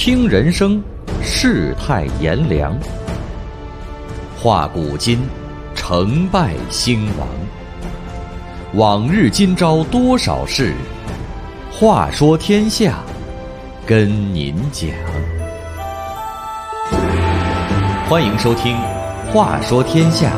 听人生，世态炎凉，话古今，成败兴亡。往日今朝多少事，话说天下，跟您讲。欢迎收听《话说天下》。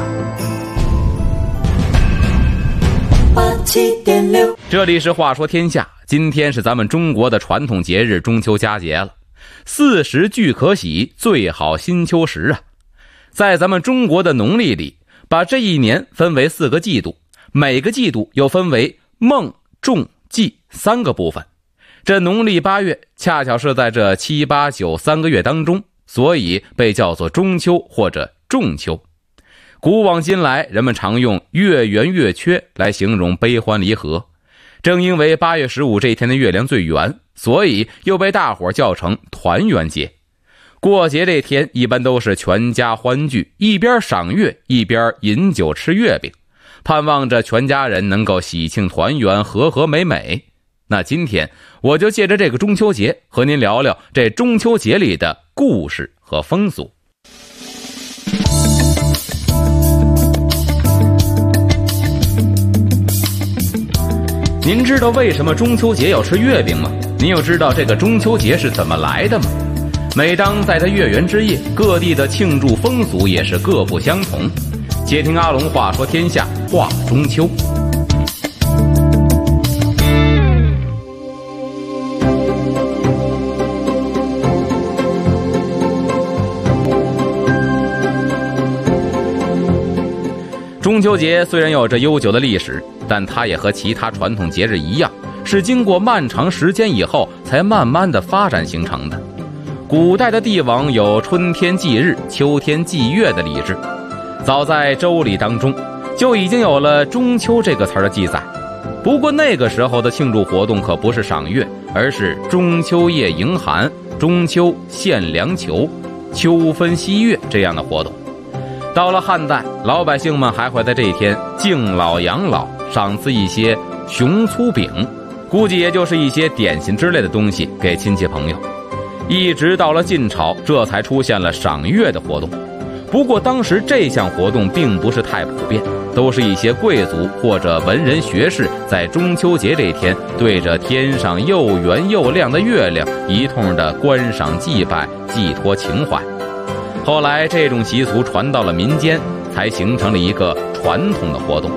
这里是话说天下，今天是咱们中国的传统节日中秋佳节了。40俱可喜，最好新秋时啊！在咱们中国的农历里，把这一年分为4个季度，每个季度又分为孟、仲、季3个部分。这农历8月恰巧是在这7、8、9 3个月当中，所以被叫做中秋或者仲秋。古往今来，人们常用月圆月缺来形容悲欢离合。正因为8月15这天的月亮最圆，所以又被大伙叫成团圆节。过节这天一般都是全家欢聚，一边赏月一边饮酒吃月饼，盼望着全家人能够喜庆团圆，和和美美。那今天我就借着这个中秋节和您聊聊这中秋节里的故事和风俗。您知道为什么中秋节要吃月饼吗？您又知道这个中秋节是怎么来的吗？每当在这月圆之夜，各地的庆祝风俗也是各不相同。且听阿龙话说天下，话中秋。中秋节虽然有着悠久的历史，但它也和其他传统节日一样，是经过漫长时间以后才慢慢的发展形成的。古代的帝王有春天祭日、秋天祭月的礼制，早在周礼当中就已经有了中秋这个词的记载。不过那个时候的庆祝活动可不是赏月，而是中秋夜迎寒、中秋献良球、秋分夕月这样的活动。到了汉代，老百姓们还会在这一天敬老养老，赏赐一些熊粗饼，估计也就是一些点心之类的东西给亲戚朋友。一直到了晋朝，这才出现了赏月的活动。不过当时这项活动并不是太普遍，都是一些贵族或者文人学士在中秋节这天对着天上又圆又亮的月亮一通的观赏祭拜，寄托情怀。后来这种习俗传到了民间，才形成了一个传统的活动。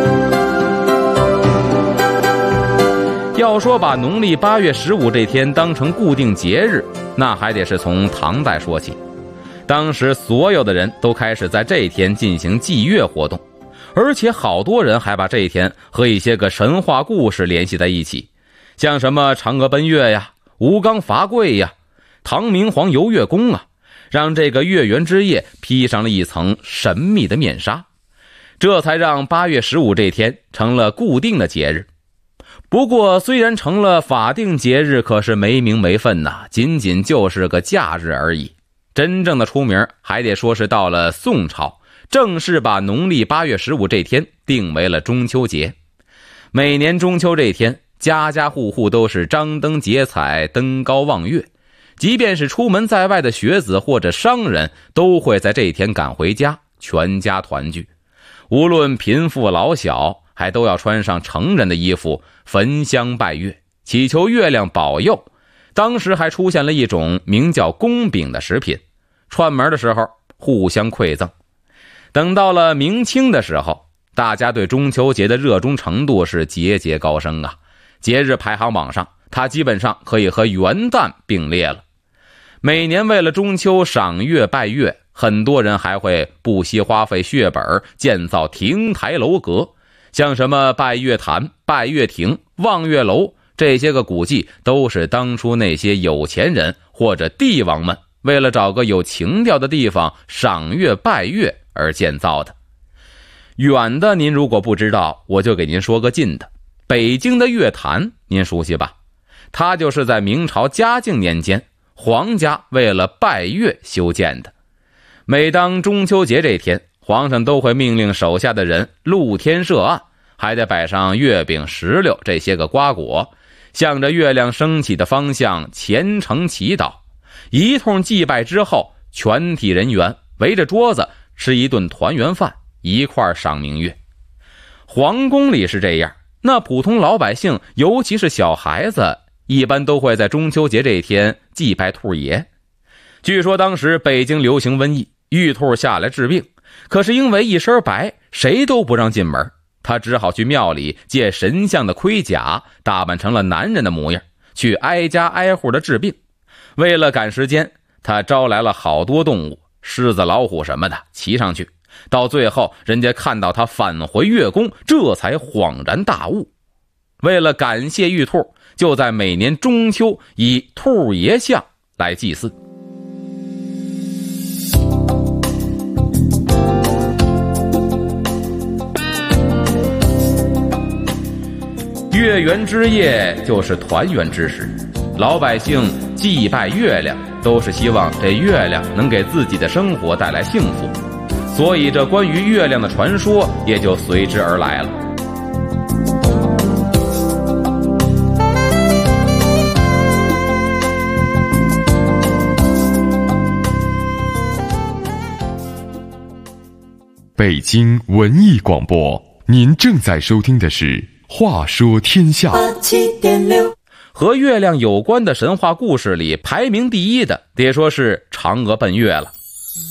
要说把农历8月15这天当成固定节日，那还得是从唐代说起。当时所有的人都开始在这一天进行祭月活动，而且好多人还把这一天和一些个神话故事联系在一起，像什么嫦娥奔月呀、吴刚伐桂呀、唐明皇游月宫啊，让这个月圆之夜披上了一层神秘的面纱，这才让8月15这天成了固定的节日。不过虽然成了法定节日，可是没名没分呐，仅仅就是个假日而已。真正的出名还得说是到了宋朝，正式把农历8月15这天定为了中秋节。每年中秋这天，家家户户都是张灯结彩，登高望月，即便是出门在外的学子或者商人，都会在这一天赶回家，全家团聚。无论贫富老小，还都要穿上成人的衣服，焚香拜月，祈求月亮保佑。当时还出现了一种名叫宫饼的食品，串门的时候互相馈赠。等到了明清的时候，大家对中秋节的热衷程度是节节高升啊！节日排行榜上，它基本上可以和元旦并列了。每年为了中秋赏月拜月，很多人还会不惜花费血本建造亭台楼阁，像什么拜月坛、拜月亭、望月楼，这些个古迹都是当初那些有钱人或者帝王们为了找个有情调的地方赏月拜月而建造的。远的您如果不知道，我就给您说个近的。北京的月坛您熟悉吧？它就是在明朝嘉靖年间皇家为了拜月修建的。每当中秋节这天，皇上都会命令手下的人露天设案，还得摆上月饼、石榴这些个瓜果，向着月亮升起的方向虔诚祈祷， 一通祭拜之后，全体人员围着桌子吃一顿团圆饭，一块赏明月。皇宫里是这样，那普通老百姓，尤其是小孩子，一般都会在中秋节这一天祭拜兔爷。据说当时北京流行瘟疫，玉兔下来治病，可是因为一身白，谁都不让进门，他只好去庙里借神像的盔甲，打扮成了男人的模样，去挨家挨户的治病。为了赶时间，他招来了好多动物，狮子、老虎什么的骑上去，到最后人家看到他返回月宫，这才恍然大悟。为了感谢玉兔，就在每年中秋以兔爷像来祭祀。月圆之夜就是团圆之时，老百姓祭拜月亮，都是希望这月亮能给自己的生活带来幸福，所以这关于月亮的传说也就随之而来了。 北京文艺广播，您正在收听的是话说天下。 和月亮有关的神话故事里，排名第一的得说是嫦娥奔月了。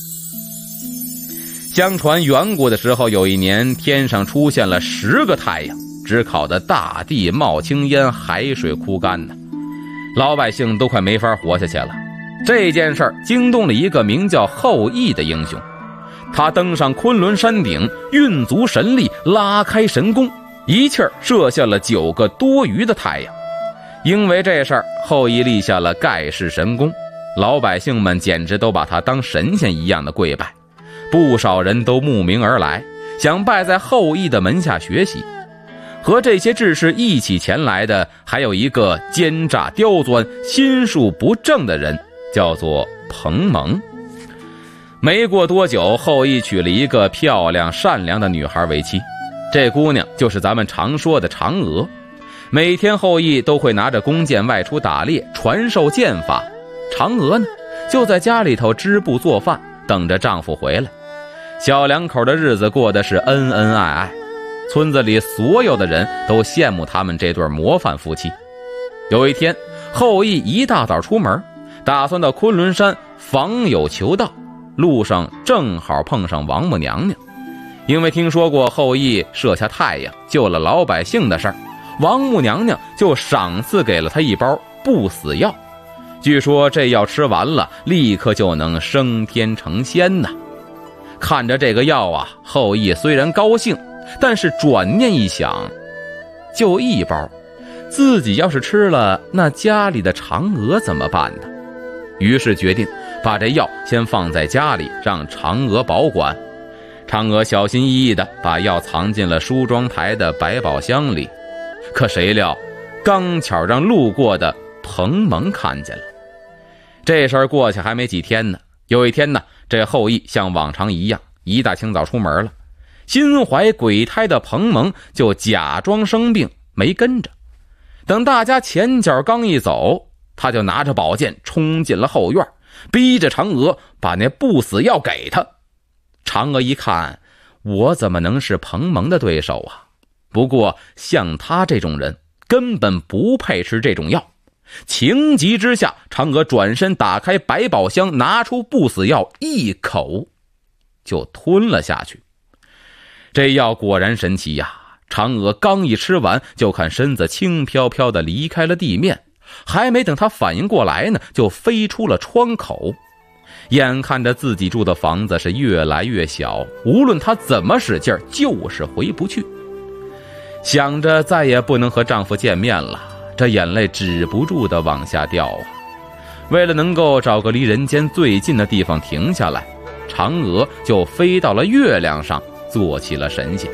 相传远古的时候，有一年天上出现了10个太阳，只烤得大地冒青烟，海水枯干呢，老百姓都快没法活下去了。这件事儿惊动了一个名叫后羿的英雄，他登上昆仑山顶，运足神力，拉开神弓，一气儿射下了9个多余的太阳。因为这事儿，后羿立下了盖世神功，老百姓们简直都把他当神仙一样的跪拜，不少人都慕名而来，想拜在后羿的门下学习。和这些志士一起前来的，还有一个奸诈刁钻、心术不正的人，叫做彭蒙。没过多久，后羿娶了一个漂亮善良的女孩为妻，这姑娘就是咱们常说的嫦娥。每天后羿都会拿着弓箭外出打猎，传授剑法。嫦娥呢，就在家里头织布做饭，等着丈夫回来。小两口的日子过得是恩恩爱爱，村子里所有的人都羡慕他们这对模范夫妻。有一天，后羿一大早出门，打算到昆仑山访友求道，路上正好碰上王母娘娘。因为听说过后羿射下太阳救了老百姓的事儿，王母娘娘就赏赐给了他一包不死药，据说这药吃完了，立刻就能升天成仙呢。看着这个药啊，后羿虽然高兴，但是转念一想，就一包，自己要是吃了，那家里的嫦娥怎么办呢？于是决定把这药先放在家里，让嫦娥保管。嫦娥小心翼翼地把药藏进了梳妆台的百宝箱里，可谁料刚巧让路过的彭蒙看见了。这事儿过去还没几天呢，有一天呢，这后羿像往常一样一大清早出门了，心怀鬼胎的彭蒙就假装生病没跟着。等大家前脚刚一走，他就拿着宝剑冲进了后院，逼着嫦娥把那不死药给他。嫦娥一看，我怎么能是彭蒙的对手啊？不过像他这种人根本不配吃这种药。情急之下，嫦娥转身打开百宝箱，拿出不死药，一口就吞了下去。这药果然神奇呀！嫦娥刚一吃完，就看身子轻飘飘地离开了地面，还没等她反应过来呢，就飞出了窗口。眼看着自己住的房子是越来越小，无论她怎么使劲就是回不去。想着再也不能和丈夫见面了，这眼泪止不住地往下掉啊。为了能够找个离人间最近的地方停下来，嫦娥就飞到了月亮上，做起了神仙。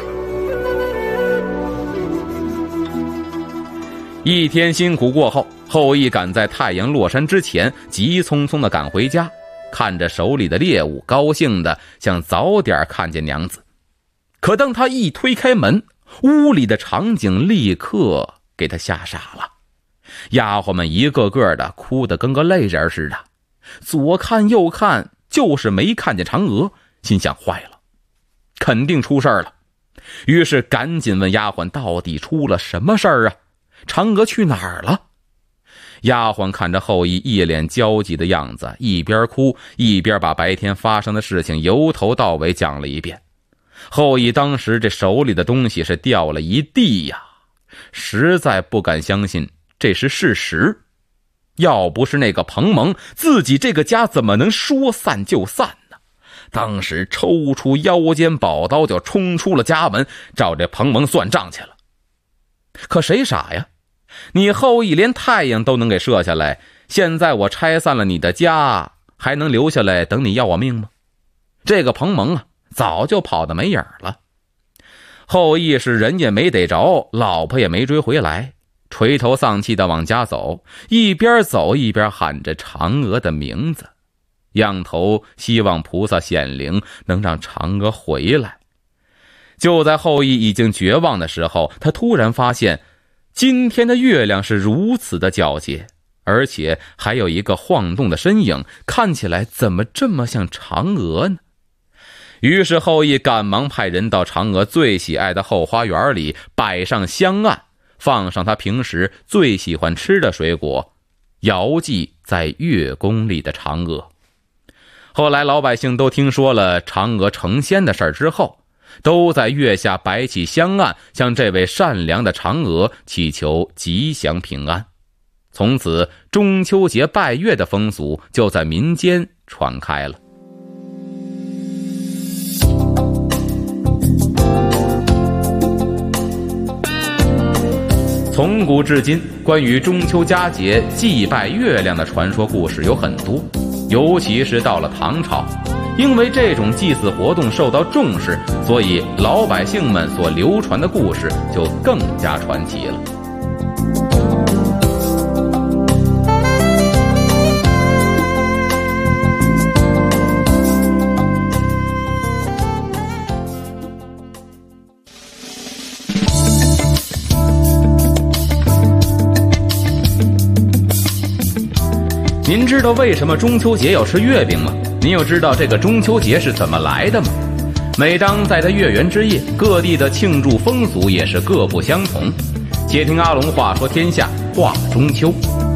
一天辛苦过后，后羿赶在太阳落山之前急匆匆地赶回家，看着手里的猎物，高兴地想早点看见娘子。可当他一推开门，屋里的场景立刻给他吓傻了。丫鬟们一个个的哭得跟个泪人似的， 左看右看，就是没看见嫦娥，心想坏了，肯定出事儿了。于是赶紧问丫鬟到底出了什么事儿啊？嫦娥去哪儿了？丫鬟看着后羿一脸焦急的样子，一边哭一边把白天发生的事情由头到尾讲了一遍。后羿当时这手里的东西是掉了一地呀，实在不敢相信这是事实。要不是那个彭蒙，自己这个家怎么能说散就散呢？当时抽出腰间宝刀就冲出了家门，照这彭蒙算账去了。可谁傻呀？你后羿连太阳都能给射下来，现在我拆散了你的家，还能留下来等你要我命吗？这个彭蒙啊，早就跑得没影了。后羿是人也没逮着，老婆也没追回来，垂头丧气地往家走，一边走一边喊着嫦娥的名字，仰头希望菩萨显灵，能让嫦娥回来。就在后羿已经绝望的时候，他突然发现今天的月亮是如此的皎洁，而且还有一个晃动的身影，看起来怎么这么像嫦娥呢？于是后羿赶忙派人到嫦娥最喜爱的后花园里摆上香案，放上他平时最喜欢吃的水果，遥祭在月宫里的嫦娥。后来老百姓都听说了嫦娥成仙的事儿之后，都在月下摆起香案，向这位善良的嫦娥祈求吉祥平安。从此中秋节拜月的风俗就在民间传开了。从古至今，关于中秋佳节祭拜月亮的传说故事有很多，尤其是到了唐朝，因为这种祭祀活动受到重视，所以老百姓们所流传的故事就更加传奇了。您知道为什么中秋节要吃月饼吗？您又知道这个中秋节是怎么来的吗？每当在这月圆之夜，各地的庆祝风俗也是各不相同。且听阿龙话说天下，话中秋。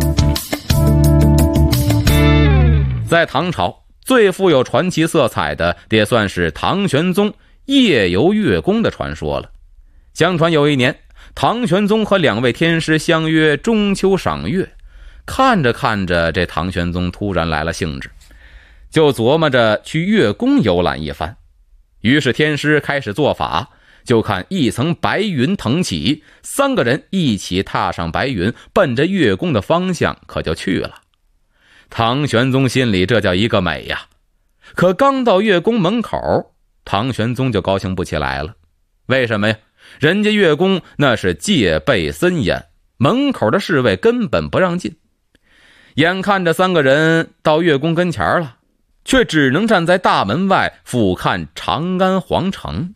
在唐朝，最富有传奇色彩的也算是唐玄宗夜游月宫的传说了。相传有一年，唐玄宗和2位天师相约中秋赏月，看着看着，这唐玄宗突然来了兴致，就琢磨着去月宫游览一番。于是天师开始做法，就看一层白云腾起，3个人一起踏上白云，奔着月宫的方向可就去了。唐玄宗心里这叫一个美呀！可刚到月宫门口，唐玄宗就高兴不起来了。为什么呀？人家月宫那是戒备森严，门口的侍卫根本不让进。眼看着3个人到月宫跟前了，却只能站在大门外俯瞰长安皇城。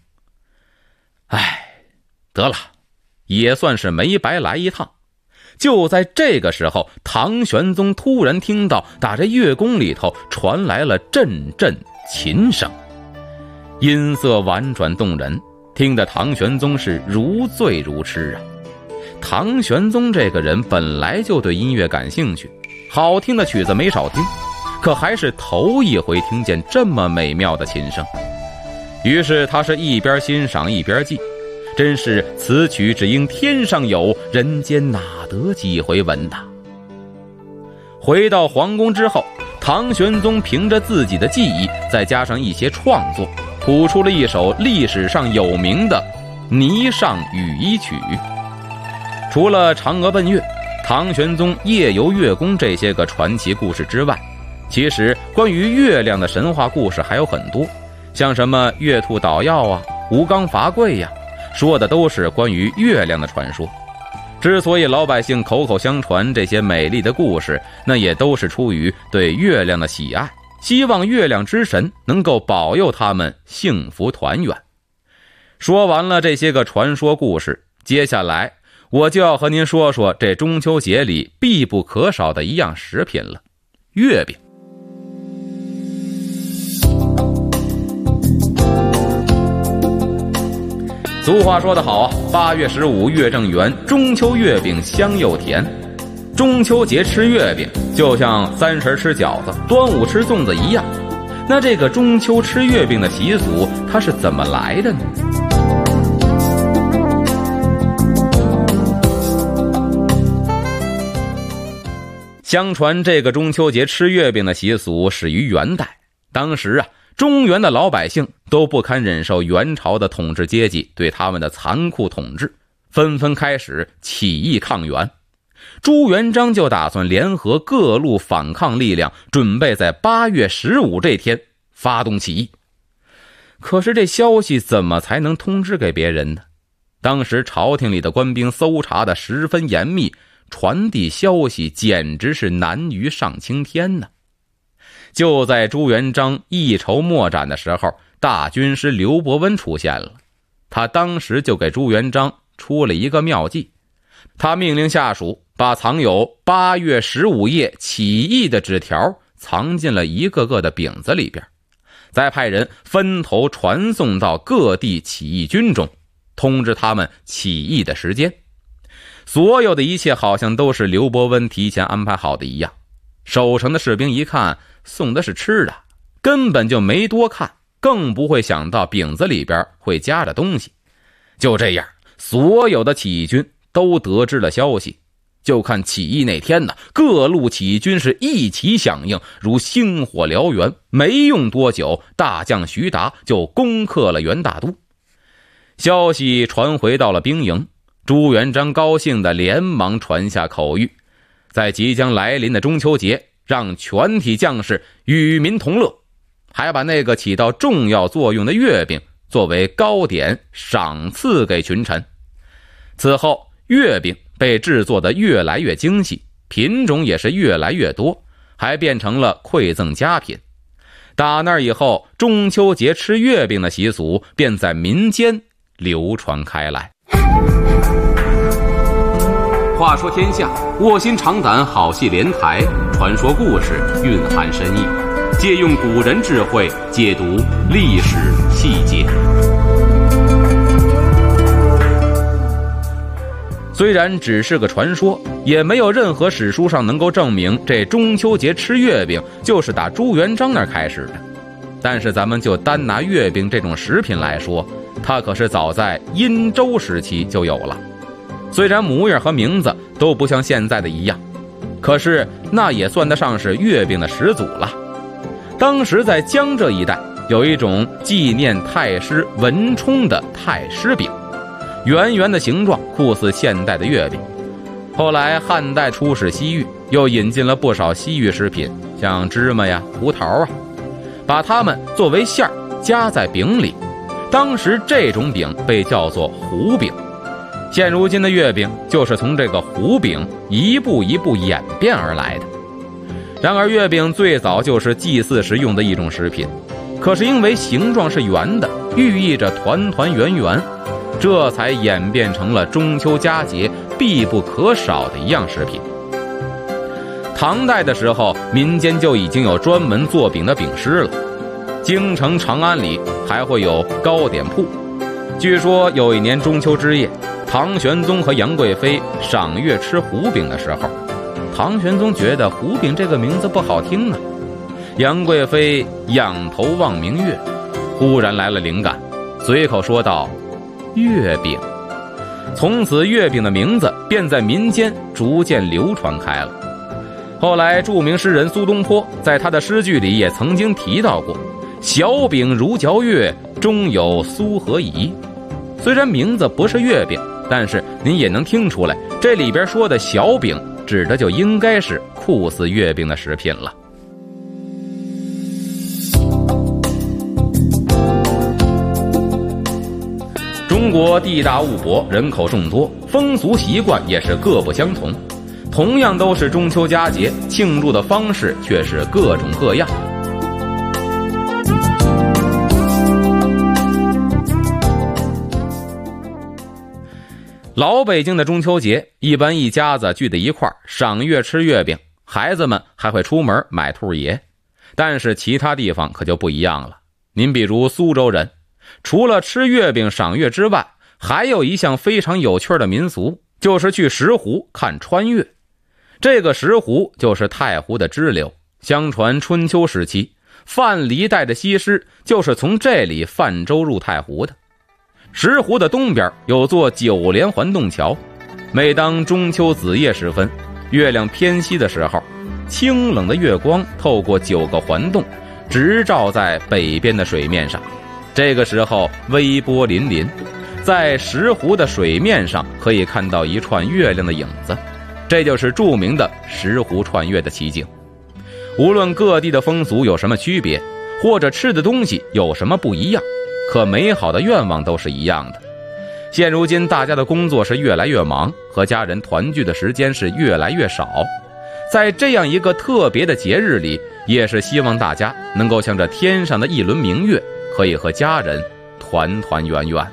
得了，也算是没白来一趟。就在这个时候，唐玄宗突然听到打这月宫里头传来了阵阵琴声，音色婉转动人，听得唐玄宗是如醉如痴啊。唐玄宗这个人本来就对音乐感兴趣，好听的曲子没少听，可还是头一回听见这么美妙的琴声。于是他是一边欣赏一边记，真是此曲只应天上有，人间哪得几回闻呐。回到皇宫之后，唐玄宗凭着自己的技艺，再加上一些创作，谱出了一首历史上有名的《霓裳羽衣曲》。除了嫦娥奔月、唐玄宗夜游月宫这些个传奇故事之外，其实关于月亮的神话故事还有很多，像什么月兔捣药啊、吴刚伐桂呀，说的都是关于月亮的传说。之所以老百姓口口相传这些美丽的故事，那也都是出于对月亮的喜爱，希望月亮之神能够保佑他们幸福团圆。说完了这些个传说故事，接下来我就要和您说说这中秋节里必不可少的一样食品了——月饼。 俗话说得好啊，8月15月正圆，中秋月饼香又甜。中秋节吃月饼就像30吃饺子，端午吃粽子一样。那这个中秋吃月饼的习俗它是怎么来的呢？相传这个中秋节吃月饼的习俗始于元代。当时啊，中原的老百姓都不堪忍受元朝的统治阶级对他们的残酷统治，纷纷开始起义抗元。朱元璋就打算联合各路反抗力量，准备在8月15这天发动起义。可是这消息怎么才能通知给别人呢？当时朝廷里的官兵搜查的十分严密，传递消息简直是难于上青天呢。就在朱元璋一筹莫展的时候，大军师刘伯温出现了。他当时就给朱元璋出了一个妙计，他命令下属把藏有8月15夜起义的纸条藏进了一个个的饼子里边，再派人分头传送到各地起义军中，通知他们起义的时间。所有的一切好像都是刘伯温提前安排好的一样。守城的士兵一看送的是吃的，根本就没多看，更不会想到饼子里边会夹着东西。就这样，所有的起义军都得知了消息。就看起义那天呢，各路起义军是一起响应，如星火燎原。没用多久，大将徐达就攻克了元大都。消息传回到了兵营，朱元璋高兴地连忙传下口谕，在即将来临的中秋节，让全体将士与民同乐，还把那个起到重要作用的月饼作为糕点赏赐给群臣。此后，月饼被制作得越来越精细，品种也是越来越多，还变成了馈赠佳品。打那以后，中秋节吃月饼的习俗便在民间流传开来。话说天下，卧薪尝胆，好戏连台，传说故事蕴含深意，借用古人智慧，解读历史细节。虽然只是个传说，也没有任何史书上能够证明这中秋节吃月饼就是打朱元璋那儿开始的。但是咱们就单拿月饼这种食品来说，它可是早在殷周时期就有了。虽然模样和名字都不像现在的一样，可是那也算得上是月饼的始祖了。当时在江浙一带有一种纪念太师文冲的太师饼，圆圆的形状，酷似现代的月饼。后来汉代出使西域，又引进了不少西域食品，像芝麻呀、胡桃啊，把它们作为馅儿夹在饼里。当时这种饼被叫做糊饼。现如今的月饼就是从这个糊饼一步一步演变而来的。然而月饼最早就是祭祀时用的一种食品，可是因为形状是圆的，寓意着团团圆圆，这才演变成了中秋佳节必不可少的一样食品。唐代的时候，民间就已经有专门做饼的饼师了。京城长安里还会有糕点铺。据说有一年中秋之夜，唐玄宗和杨贵妃赏月吃糊饼的时候，唐玄宗觉得糊饼这个名字不好听啊。杨贵妃仰头望明月，忽然来了灵感，随口说道：月饼。从此月饼的名字便在民间逐渐流传开了。后来著名诗人苏东坡在他的诗句里也曾经提到过，小饼如嚼月，中有酥和饴。虽然名字不是月饼，但是您也能听出来，这里边说的小饼指的就应该是酷似月饼的食品了。中国地大物博，人口众多，风俗习惯也是各不相同。同样都是中秋佳节，庆祝的方式却是各种各样。老北京的中秋节，一般一家子聚在一块儿赏月吃月饼，孩子们还会出门买兔爷。但是其他地方可就不一样了。您比如苏州人，除了吃月饼赏月之外， 还有一项非常有趣的民俗，就是去石湖看穿越。这个石湖就是太湖的支流，相传春秋时期范蠡带着西施就是从这里泛舟入太湖的。石湖的东边有座9连环洞桥，每当中秋子夜时分，月亮偏西的时候，清冷的月光透过9个环洞直照在北边的水面上，这个时候微波粼粼，在石湖的水面上可以看到一串月亮的影子，这就是著名的石湖穿月的奇景。无论各地的风俗有什么区别，或者吃的东西有什么不一样，可美好的愿望都是一样的。现如今大家的工作是越来越忙，和家人团聚的时间是越来越少，在这样一个特别的节日里，也是希望大家能够像这天上的一轮明月，可以和家人团团圆圆。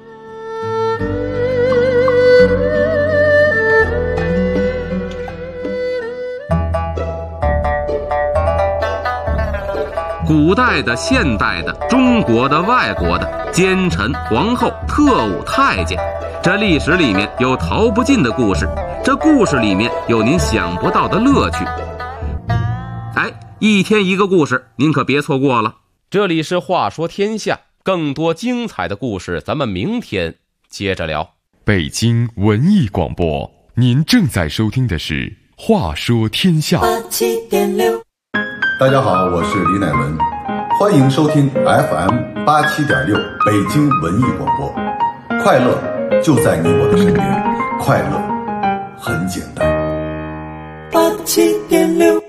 古代的、现代的、中国的、外国的，奸臣、皇后、特务、太监，这历史里面有逃不尽的故事，这故事里面有您想不到的乐趣。一天一个故事，您可别错过了。这里是话说天下，更多精彩的故事咱们明天接着聊。 北京文艺广播，您正在收听的是话说天下。 87.6， 大家好，我是李乃文，欢迎收听 FM 87.6北京文艺广播。快乐就在你我的身边，快乐很简单。 87.6。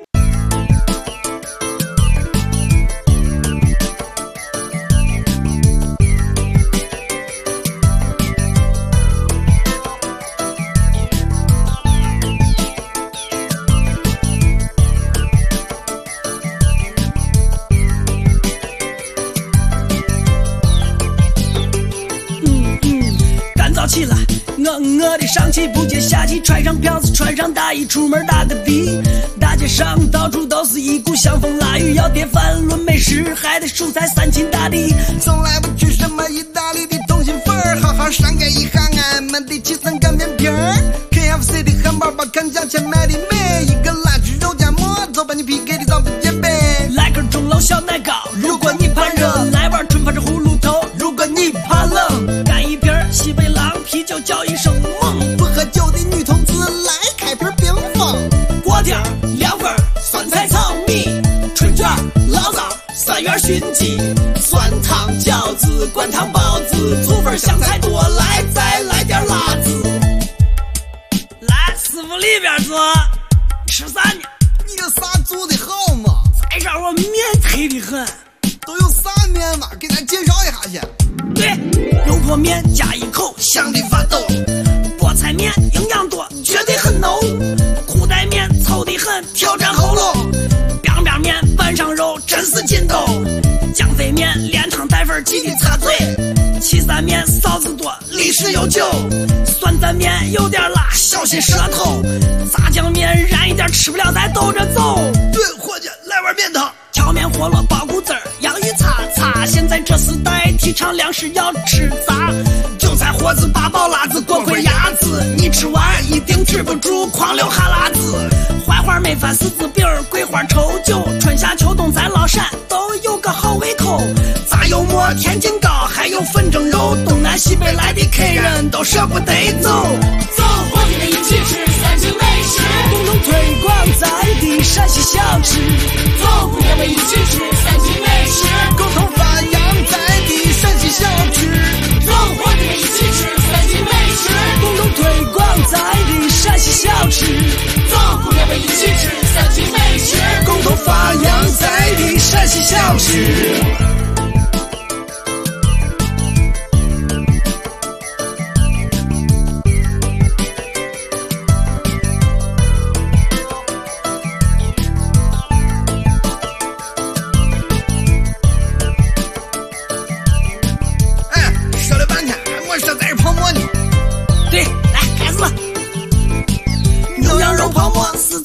起来，我的上气不接下气，穿上票子，穿上大衣，出门打个的。大街上到处都是一股香风腊雨，要点饭论美食，还得蔬菜三秦大地。 从来不去什么意大利的通心粉儿，好好伤感一下俺们的七层干面皮儿。KFC 的汉堡包，看价钱买的美，一个辣猪肉夹馍，走把你 PK 的早不接杯。 来根钟楼小奶糕，如果你怕热；来碗春发这葫芦头，如果你怕冷。干一瓶西北狼啤酒，叫一声猛。 不喝酒的女同志来开瓶冰峰。 锅贴、凉粉、酸菜炒米、春卷、醪糟、三元熏鸡、酸汤饺子、灌汤包子、醋粉香菜多，来再来点辣子。来，师傅里边坐，吃啥呢？ 你有啥做的好吗？ 再让我面忒的很。 都有啥面嘛？给咱介绍一下去。 对，油泼面加一口，香的发抖。菠菜面营养多，绝对很浓。裤带面凑得很，挑战喉咙。biang biang面拌上肉，真是劲斗。酱飞面连汤带粉，记得擦嘴。岐山面臊子多，历史悠久。酸蛋面有点辣，小心舌头。炸酱面燃一点，吃不了再兜着走。 对，伙计，来碗面汤。 荞面饸饹包谷子儿，洋芋擦擦。现在这时代提倡粮食要吃杂，韭菜盒子八宝辣子锅盔鸭子，你吃完一定止不住狂流哈喇子。槐花焖饭柿子饼，桂花稠酒，春夏秋冬咱老陕都有个好胃口。炸油馍天津糕，还有粉蒸肉，东南西北来的客人都舍不得走。 走，伙计们一起吃三秦美食， 共同推广在地陕西小吃。 走，姑娘们一起吃三秦美食， 共同发扬在地陕西小吃。 走，伙计们一起吃三秦美食， 共同推广在地陕西小吃。 走，姑娘们一起吃三秦美食， 共同发扬在地陕西小吃。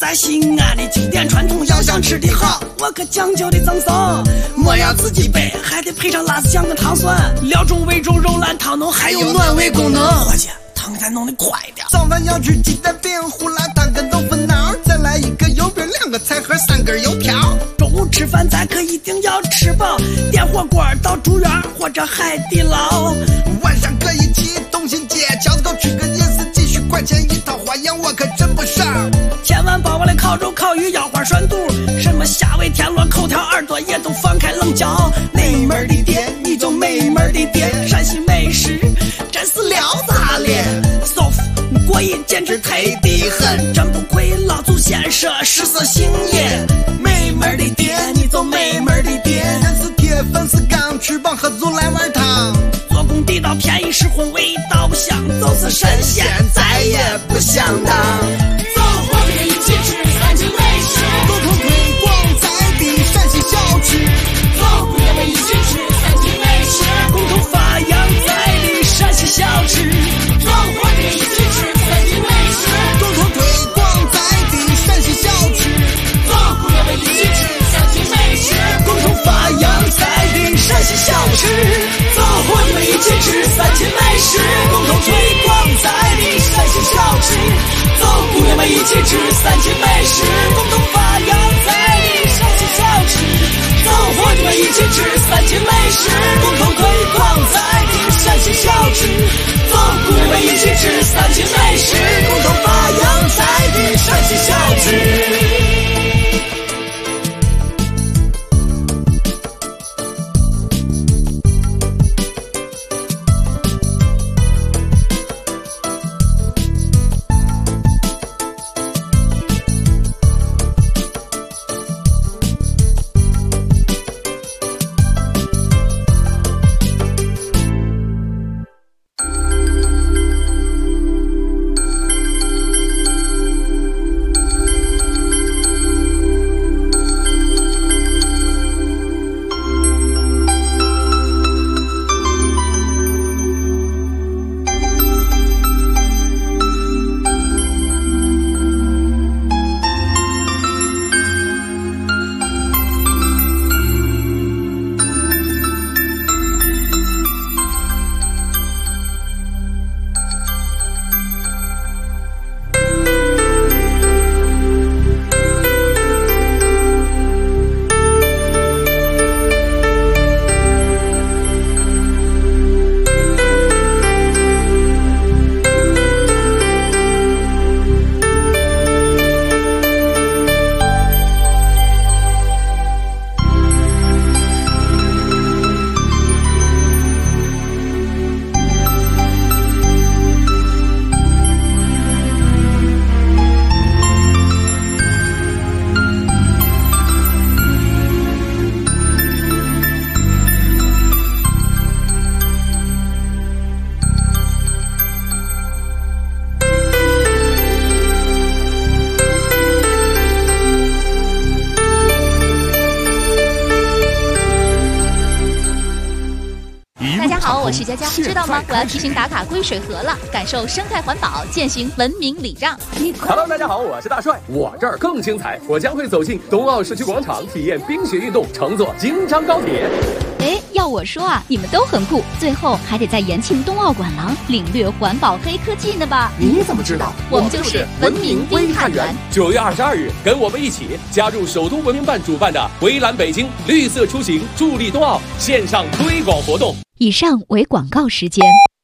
在西安的经典传统，要想吃的好，我可讲究的赠送。莫要自己备，还得配上辣子酱跟糖蒜，料中味中肉烂汤浓，还有暖胃功能。伙计，汤再弄得快点。 早饭要吃鸡蛋饼、胡辣汤跟豆腐脑，再来一个油饼、2个菜盒、3根油条。 中午吃饭咱可一定要吃饱，点火锅到竹园或者海底捞。 晚上可以去东新街饺子沟吃个夜市，几十块钱一套，花样我可真不少。 千万别忘了烤肉、烤鱼、腰花、涮肚，什么虾尾、田螺、口条、耳朵也都放开冷嚼。美门的店你就美门的店，陕西美食真是撩炸咧，舒服过瘾，简直忒的很，真不愧老祖先说食色性也。美门的店你就美门的店， 人是铁，粉是钢，吃饱喝足来碗汤。 做工地道，便宜实惠，味道不香，就是神仙再也不想当。 走，我们一起吃三秦美食， 共同推广在地陕西小吃。 走，我们一起吃三秦美食， 共同发扬在地陕西小吃。 走，我们一起吃三秦美食， 共同推广在地陕西小吃。 走，我们一起吃三秦美食， 共同发扬在地陕西小吃。走，我们一起吃三秦美食，共同推广在地陕西小吃。走，我们一起吃三秦美食，共同发扬在地陕西小吃。走，我们一起吃三秦美食，共同推广在地陕西小吃。走，我们一起吃三秦美食，共同发扬在地陕西小吃。 我是佳佳，知道吗？我要提醒打卡归水河了，感受生态环保，践行文明礼让。 Hello， 大家好，我是大帅，我这儿更精彩，我将会走进冬奥社区广场，体验冰雪运动，乘坐京张高铁。 哎，要我说啊，你们都很酷，最后还得在延庆冬奥馆廊领略环保黑科技呢吧？ 你怎么知道？ 我们就是文明微探员。 9月22日，跟我们一起加入首都文明办主办的围栏北京绿色出行助力冬奥线上推广活动。 以上为广告时间。